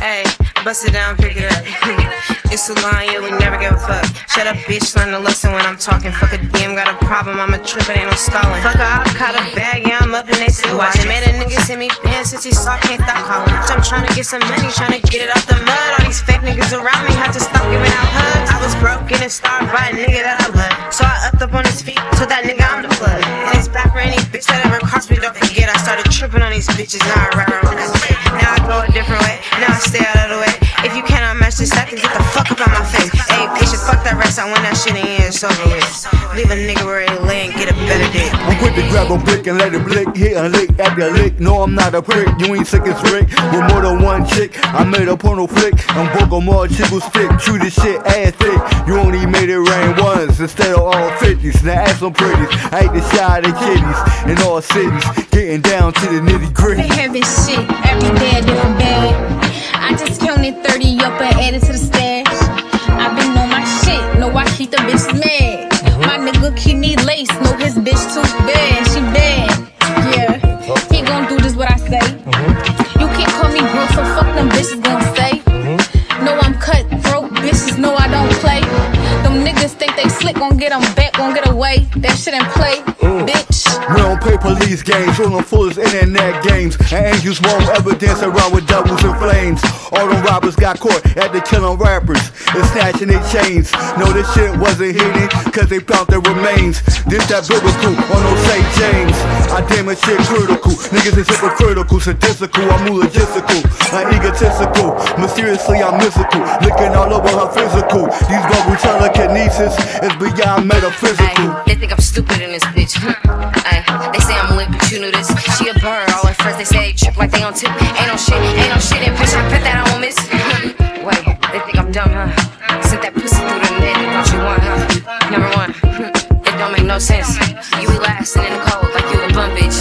Ayy, bust it down, pick it up. It's a line, yeah, we never give a fuck. Shut up, bitch, learn to listen when I'm talking. Fuck a DM, got a problem, I'm a trip, it ain't no stalling. Fuck a op, caught a bag, yeah, I'm up and they still watching. Made a nigga send me pants since he saw, can't stop calling. I'm trying to get some money, trying to get it off the mud. All these fake niggas around me have to stop giving out hugs. I was broken and starved by a nigga that I love. So I upped up on his feet, told that nigga I'm the plug. And it's back for any bitch that ever crossed me, don't forget. I started tripping on these bitches, now I rap around that shit. Now I go a different way, now I stay out of the way. If you cannot match this stack, then get the fuck up out my face. Ayy, patient, fuck that rest, I want that shit in here, it's over with. Leave a nigga where he lay and get a better dick. I'm quick to grab a brick and let it blick. Hit a lick at the lick. No, I'm not a prick. You ain't sick as Rick. With more than one chick, I made a porno flick. I'm broke on more chickle stick. Chew this shit ass thick. You only made it rain once instead of all 50s. Now ask some pretties. I hate the shy of the kitties in all cities. Getting down to the nitty gritty. They having shit every day, a different bag. I just counted 30 up and added to the stash. I been on my shit, know I keep the bitches mad. My nigga keep me lace, know his bitch too bad, she bad. Yeah, he gon' do this what I say. You can't call me broke, so fuck them bitches gon' say. No, I'm cutthroat, bitches know I don't play. Them niggas think they slick, gon' get them back, gon' get away. That shit ain't play, bitch. We don't play police games, all them fools internet games. And angels won't ever dance around with doubles and flames. All them robbers got caught after killing rappers and snatching their chains. No, this shit wasn't hidden, cause they found their remains. This that biblical, on no St. James. I damn it shit critical. Niggas is hypocritical, sadistical, I'm logistical. I'm egotistical, mysteriously I'm mystical. Looking all over her physical. These bubble telekinesis is beyond metaphysical. Ay, they think I'm stupid in this bitch. Ay, they say I'm lit, but you knew this. She a bird, all at first they say they trip like they on tip. Ain't no shit in bitch, I bet that I won't miss. Wait, they think I'm dumb, huh? Sent that pussy through the net, they thought you won, huh? Number one, it don't make no sense. You be lasting in the cold like you a bum bitch.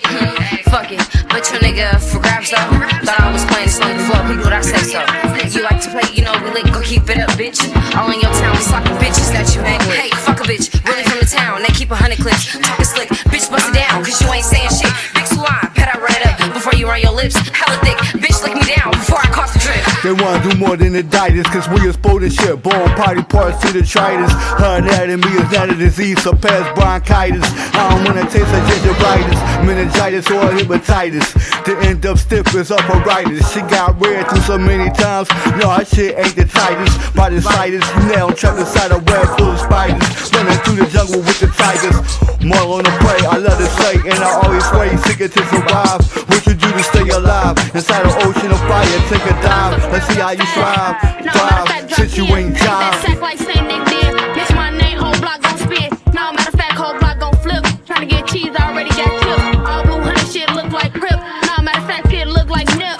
Fuck it, but your nigga for grabs though. Thought I was playing this on the floor, people would I say so. You like to play, you know we lit, go keep it up, bitch. All in your town, slocking bitches that you hang with. Hey, fuck a bitch, really from the town, they keep 100 clips. Talking slick, bitch bust it down, cause you ain't saying shit. Big salon, pet I run it up before you run your lips. Hella thick, bitch lick me down before I cough the drip. They wanna do more than the ditis, cause we explode this shit. Bone party parts to the detritus. Her anatomy is not a disease, surpass bronchitis. I don't wanna taste like gingivitis, meningitis or hepatitis. To end up stiff as upperitis. She got red through so many times. No, her shit ain't the tightest. By the slightest, now I'm trapped inside a web full of spiders. Running through the jungle with the tigers. More on the prey, I love to say, and I always pray, seeking to survive. What you do to stay alive? Inside an ocean of fire, take a dive. Let's see how you strive. Thrive, since you ain't jive. Sack like saying they did. Bitch, my name, whole block gon' spit. No, matter of fact, whole block gon' flip. Tryna get cheese, I already got killed. All blue honey shit look like Crip. No, matter of fact, it look like Nip.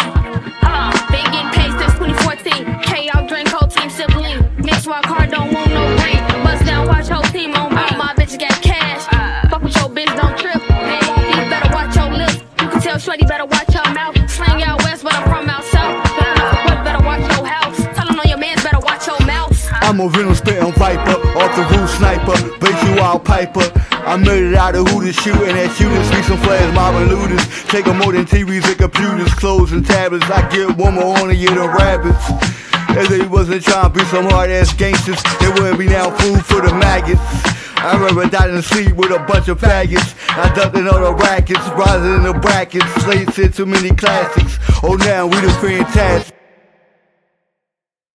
Been getting paid since 2014. K out, drink, whole team, sibling. Mix walk hard, don't want no break. Bust down, watch whole team on me. My bitches got cash. Fuck with your bitch, don't trip. Hey, you better watch your lips. You can tell Shreddy better watch your mouth. Slang out west, but I'm from out south. Better watch your house. Tell him on your mans, better watch your mouth. I'm a venom spitting viper, off the roof sniper, bait you out piper. I made it out of Hooters, shooting at shooters, see some flares, mobbing looters. Take more than TVs and computers, clothes and tablets. I get one more on you than rabbits. If they wasn't trying to be some hard ass gangsters, they wouldn't be now food for the maggots. I remember died in sleep with a bunch of faggots. I ducked in all the rackets, rising in the brackets. Slaves said too many classics. Oh, now we the fantastic.